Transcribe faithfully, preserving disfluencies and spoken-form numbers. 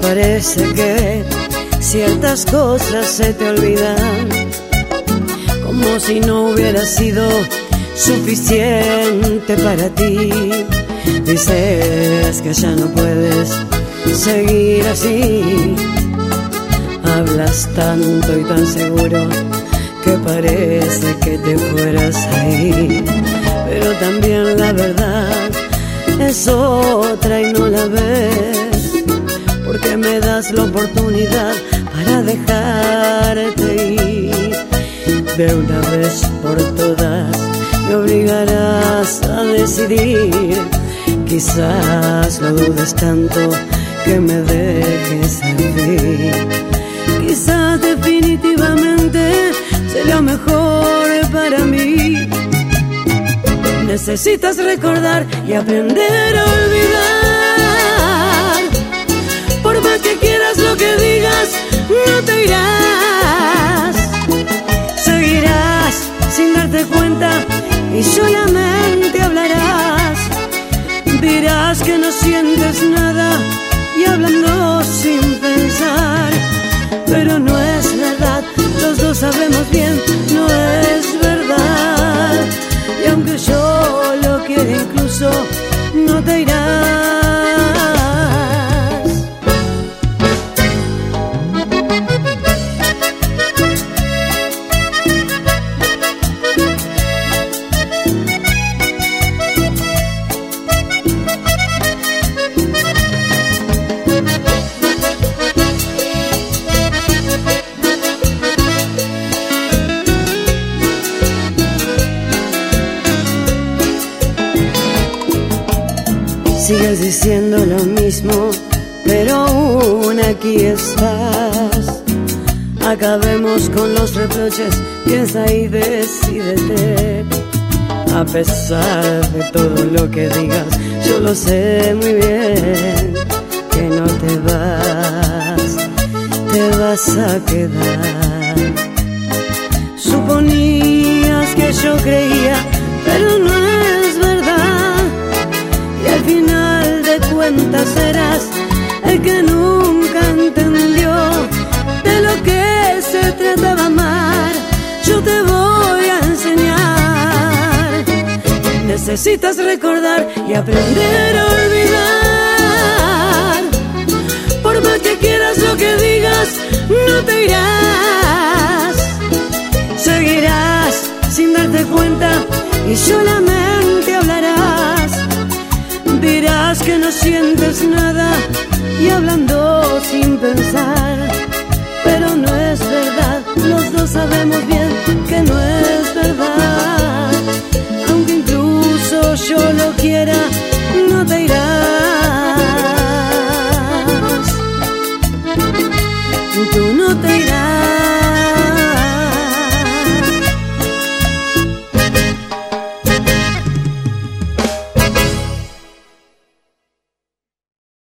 parece que ciertas cosas se te olvidan, como si no hubiera sido suficiente para ti. Dices que ya no puedes seguir así, hablas tanto y tan seguro que parece que te fueras ahí, pero también la verdad es otra y no la ves, porque me das la oportunidad para dejarte ir. De una vez por todas me obligarás a decidir, quizás lo dudes tanto que me dejes al fin. Quizás definitivamente sería mejor para mí. Necesitas recordar y aprender a olvidar. Por más que quieras lo que digas, no te irás. Seguirás sin darte cuenta y solamente hablarás. Dirás que no sientes nada y hablando sin pensar, pero no es verdad, los dos sabemos bien, no es verdad. Y aunque yo lo quiera incluso, no te irás. Sigues diciendo lo mismo, pero aún aquí estás. Acabemos con los reproches, piensa y decídete. A pesar de todo lo que digas, yo lo sé muy bien, que no te vas, te vas a quedar. Suponías que yo creía, pero no es verdad. Y al final de cuentas serás el que nunca entendió de lo que se trataba amar. Yo te voy a enseñar. Necesitas recordar y aprender a olvidar. Por más que quieras lo que digas, no te irás. Seguirás sin darte cuenta y solamente hablarás. Dirás que no sientes nada y hablando sin pensar, pero no es verdad, los dos sabemos bien que no es verdad. Aunque incluso yo lo quiera, no te irás. Tú no te irás.